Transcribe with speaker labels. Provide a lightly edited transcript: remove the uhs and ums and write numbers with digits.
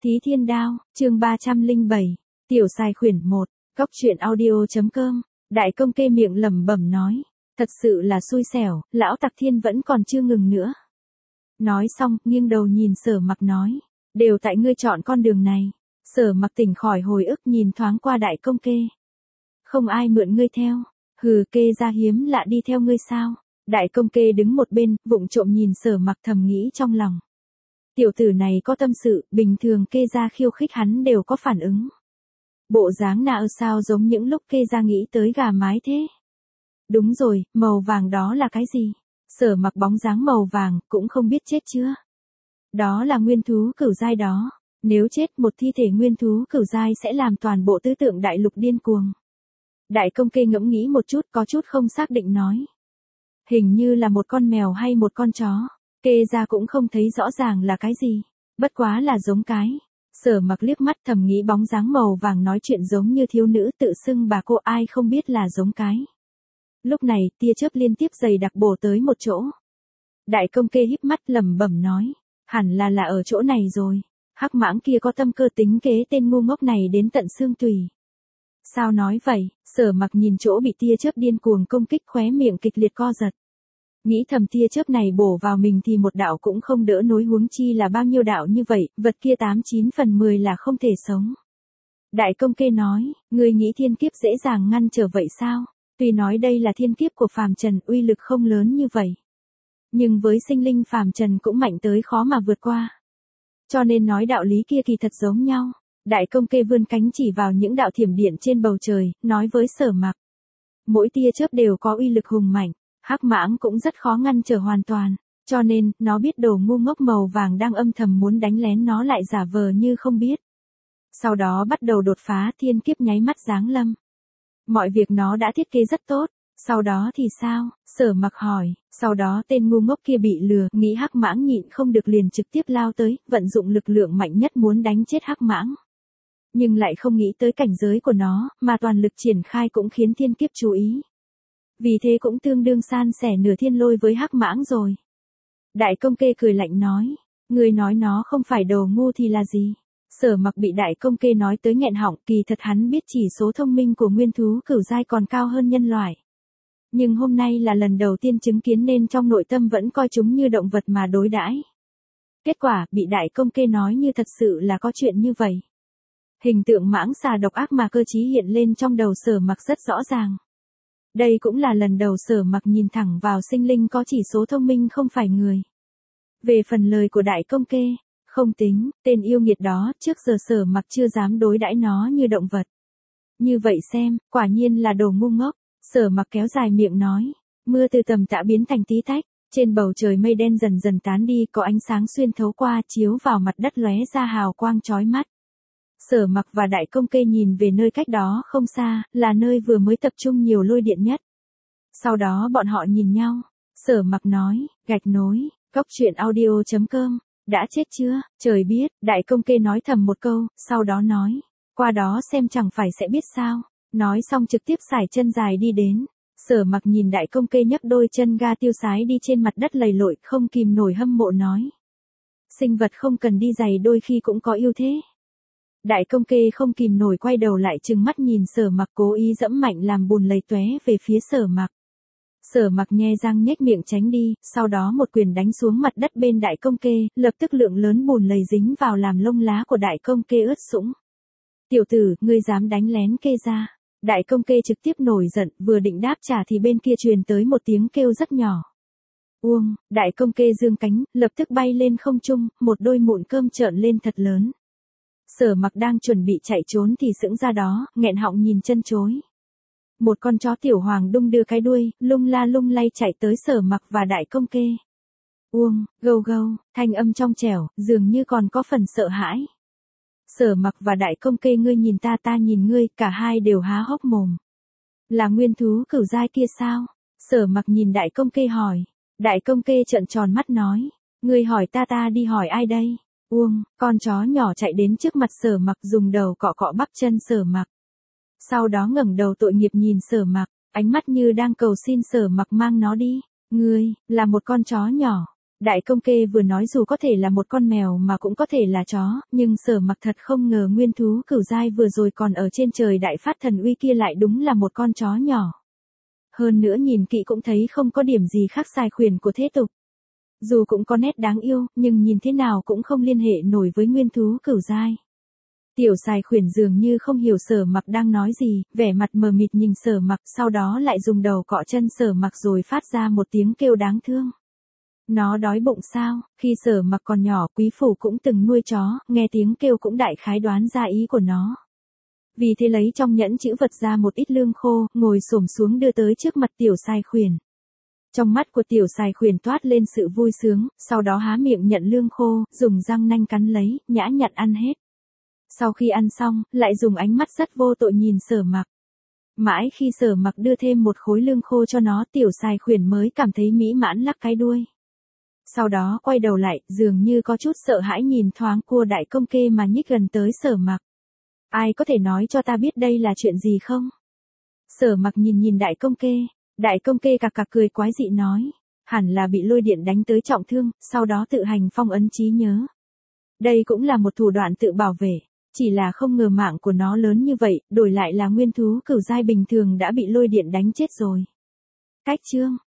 Speaker 1: Thí Thiên Đao, chương 307, Tiểu Xài Khuyển 1, Cóc truyện audio.com, Đại Công Kê miệng lẩm bẩm nói, thật sự là xui xẻo, lão Tặc Thiên vẫn còn chưa ngừng nữa. Nói xong, nghiêng đầu nhìn Sở Mặc nói, đều tại ngươi chọn con đường này. Sở Mặc tỉnh khỏi hồi ức nhìn thoáng qua Đại Công Kê. Không ai mượn ngươi theo, hừ, Kê ra hiếm lạ đi theo ngươi sao? Đại Công Kê đứng một bên, vụng trộm nhìn Sở Mặc thầm nghĩ trong lòng. Tiểu tử này có tâm sự, bình thường Kê ra khiêu khích hắn đều có phản ứng. Bộ dáng nào sao giống những lúc Kê ra nghĩ tới gà mái thế? Đúng rồi, màu vàng đó là cái gì? Sở Mặc bóng dáng màu vàng, cũng không biết chết chưa? Đó là nguyên thú cửu giai đó. Nếu chết một thi thể nguyên thú cửu giai sẽ làm toàn bộ tứ tượng đại lục điên cuồng. Đại Công Kê ngẫm nghĩ một chút, có chút không xác định nói. Hình như là một con mèo hay một con chó. Kê ra cũng không thấy rõ ràng là cái gì. Bất quá là giống cái. Sở Mặc liếc mắt thầm nghĩ bóng dáng màu vàng nói chuyện giống như thiếu nữ tự xưng bà cô, ai không biết là giống cái. Lúc này, tia chớp liên tiếp dày đặc bổ tới một chỗ. Đại Công Kê híp mắt lẩm bẩm nói, hẳn là ở chỗ này rồi. Hắc mãng kia có tâm cơ tính kế tên ngu ngốc này đến tận xương tủy. Sao nói vậy? Sở Mặc nhìn chỗ bị tia chớp điên cuồng công kích, khóe miệng kịch liệt co giật. Nghĩ thầm tia chớp này bổ vào mình thì một đạo cũng không đỡ nối, huống chi là bao nhiêu đạo như vậy, vật kia 89 phần 10 là không thể sống. Đại Công Kê nói, ngươi nghĩ thiên kiếp dễ dàng ngăn trở vậy sao? Tuy nói đây là thiên kiếp của phàm trần, uy lực không lớn như vậy. Nhưng với sinh linh phàm trần cũng mạnh tới khó mà vượt qua. Cho nên nói đạo lý kia kỳ thật giống nhau. Đại Công Kê vươn cánh chỉ vào những đạo thiểm điện trên bầu trời, nói với Sở Mặc. Mỗi tia chớp đều có uy lực hùng mạnh, hắc mãng cũng rất khó ngăn trở hoàn toàn. Cho nên, nó biết đồ ngu ngốc màu vàng đang âm thầm muốn đánh lén nó lại giả vờ như không biết. Sau đó bắt đầu đột phá, thiên kiếp nháy mắt giáng lâm. Mọi việc nó đã thiết kế rất tốt. Sau đó thì sao? Sở Mặc hỏi. Sau đó tên ngu ngốc kia bị lừa, nghĩ hắc mãng nhịn không được liền trực tiếp lao tới, vận dụng lực lượng mạnh nhất muốn đánh chết hắc mãng. Nhưng lại không nghĩ tới cảnh giới của nó, mà toàn lực triển khai cũng khiến thiên kiếp chú ý. Vì thế cũng tương đương san sẻ nửa thiên lôi với hắc mãng rồi. Đại Công Kê cười lạnh nói, người nói nó không phải đồ ngu thì là gì? Sở Mặc bị Đại Công Kê nói tới nghẹn họng, kỳ thật hắn biết chỉ số thông minh của nguyên thú cửu giai còn cao hơn nhân loại. Nhưng hôm nay là lần đầu tiên chứng kiến nên trong nội tâm vẫn coi chúng như động vật mà đối đãi. Kết quả, bị Đại Công Kê nói như thật sự là có chuyện như vậy. Hình tượng mãng xà độc ác mà cơ trí hiện lên trong đầu Sở Mặc rất rõ ràng. Đây cũng là lần đầu Sở Mặc nhìn thẳng vào sinh linh có chỉ số thông minh không phải người. Về phần lời của Đại Công Kê, không tính, tên yêu nghiệt đó trước giờ Sở Mặc chưa dám đối đãi nó như động vật. Như vậy xem, quả nhiên là đồ ngu ngốc. Sở Mặc kéo dài miệng nói, mưa từ tầm tã biến thành tí tách, trên bầu trời mây đen dần dần tán đi, có ánh sáng xuyên thấu qua chiếu vào mặt đất lóe ra hào quang chói mắt. Sở Mặc và Đại Công Kê nhìn về nơi cách đó không xa, là nơi vừa mới tập trung nhiều lôi điện nhất. Sau đó bọn họ nhìn nhau, Sở Mặc nói, gạch nối, Cóc truyện audio.com, đã chết chưa? Trời biết, Đại Công Kê nói thầm một câu, sau đó nói, qua đó xem chẳng phải sẽ biết sao. Nói xong trực tiếp sải chân dài đi đến. Sở Mặc nhìn Đại Công Kê nhấc đôi chân ga tiêu sái đi trên mặt đất lầy lội, không kìm nổi hâm mộ nói. Sinh vật không cần đi giày đôi khi cũng có ưu thế. Đại Công Kê không kìm nổi quay đầu lại trừng mắt nhìn Sở Mặc, cố ý dẫm mạnh làm bùn lầy tóe về phía Sở Mặc. Sở Mặc nhe răng nhếch miệng tránh đi, sau đó một quyền đánh xuống mặt đất bên Đại Công Kê, lập tức lượng lớn bùn lầy dính vào làm lông lá của Đại Công Kê ướt sũng. Tiểu tử, ngươi dám đánh lén Kê ra. Đại Công Kê trực tiếp nổi giận, vừa định đáp trả thì bên kia truyền tới một tiếng kêu rất nhỏ. Uông, Đại Công Kê dương cánh, lập tức bay lên không trung, một đôi mụn cơm trợn lên thật lớn. Sở Mặc đang chuẩn bị chạy trốn thì sững ra đó, nghẹn họng nhìn chân chối. Một con chó tiểu hoàng đung đưa cái đuôi, lung la lung lay chạy tới Sở Mặc và Đại Công Kê. Uông, gâu gâu, thanh âm trong trẻo, dường như còn có phần sợ hãi. Sở Mặc và Đại Công Kê ngươi nhìn ta nhìn ngươi, cả hai đều há hốc mồm. Là nguyên thú cửu giai kia sao? Sở Mặc nhìn Đại Công Kê hỏi. Đại Công Kê trợn tròn mắt nói, ngươi hỏi ta đi hỏi ai đây? Uông, con chó nhỏ chạy đến trước mặt Sở Mặc dùng đầu cọ cọ bắp chân Sở Mặc. Sau đó ngẩng đầu tội nghiệp nhìn Sở Mặc, ánh mắt như đang cầu xin Sở Mặc mang nó đi. Ngươi, là một con chó nhỏ. Đại công kê vừa nói dù có thể là một con mèo mà cũng có thể là chó, nhưng Sở Mặc thật không ngờ nguyên thú cửu giai vừa rồi còn ở trên trời đại phát thần uy kia lại đúng là một con chó nhỏ. Hơn nữa nhìn kỹ cũng thấy không có điểm gì khác sai khuyển của thế tục. Dù cũng có nét đáng yêu, nhưng nhìn thế nào cũng không liên hệ nổi với nguyên thú cửu giai. Tiểu Sài khuyển dường như không hiểu Sở Mặc đang nói gì, vẻ mặt mờ mịt nhìn Sở Mặc, sau đó lại dùng đầu cọ chân Sở Mặc rồi phát ra một tiếng kêu đáng thương. Nó đói bụng sao? Khi Sở Mặc còn nhỏ, quý phủ cũng từng nuôi chó, nghe tiếng kêu cũng đại khái đoán ra ý của nó. Vì thế lấy trong nhẫn chữ vật ra một ít lương khô, ngồi xổm xuống đưa tới trước mặt Tiểu Sài khuyển. Trong mắt của Tiểu Sài khuyển toát lên sự vui sướng, sau đó há miệng nhận lương khô, dùng răng nanh cắn lấy, nhã nhặn ăn hết. Sau khi ăn xong, lại dùng ánh mắt rất vô tội nhìn Sở Mặc. Mãi khi Sở Mặc đưa thêm một khối lương khô cho nó, Tiểu Sài khuyển mới cảm thấy mỹ mãn lắc cái đuôi. Sau đó quay đầu lại, dường như có chút sợ hãi nhìn thoáng cua đại công kê mà nhích gần tới Sở Mặc. Ai có thể nói cho ta biết đây là chuyện gì không? Sở Mặc nhìn đại công kê cặc cặc cười quái dị nói. Hẳn là bị lôi điện đánh tới trọng thương, sau đó tự hành phong ấn trí nhớ. Đây cũng là một thủ đoạn tự bảo vệ. Chỉ là không ngờ mạng của nó lớn như vậy, đổi lại là nguyên thú cửu giai bình thường đã bị lôi điện đánh chết rồi. Cách chương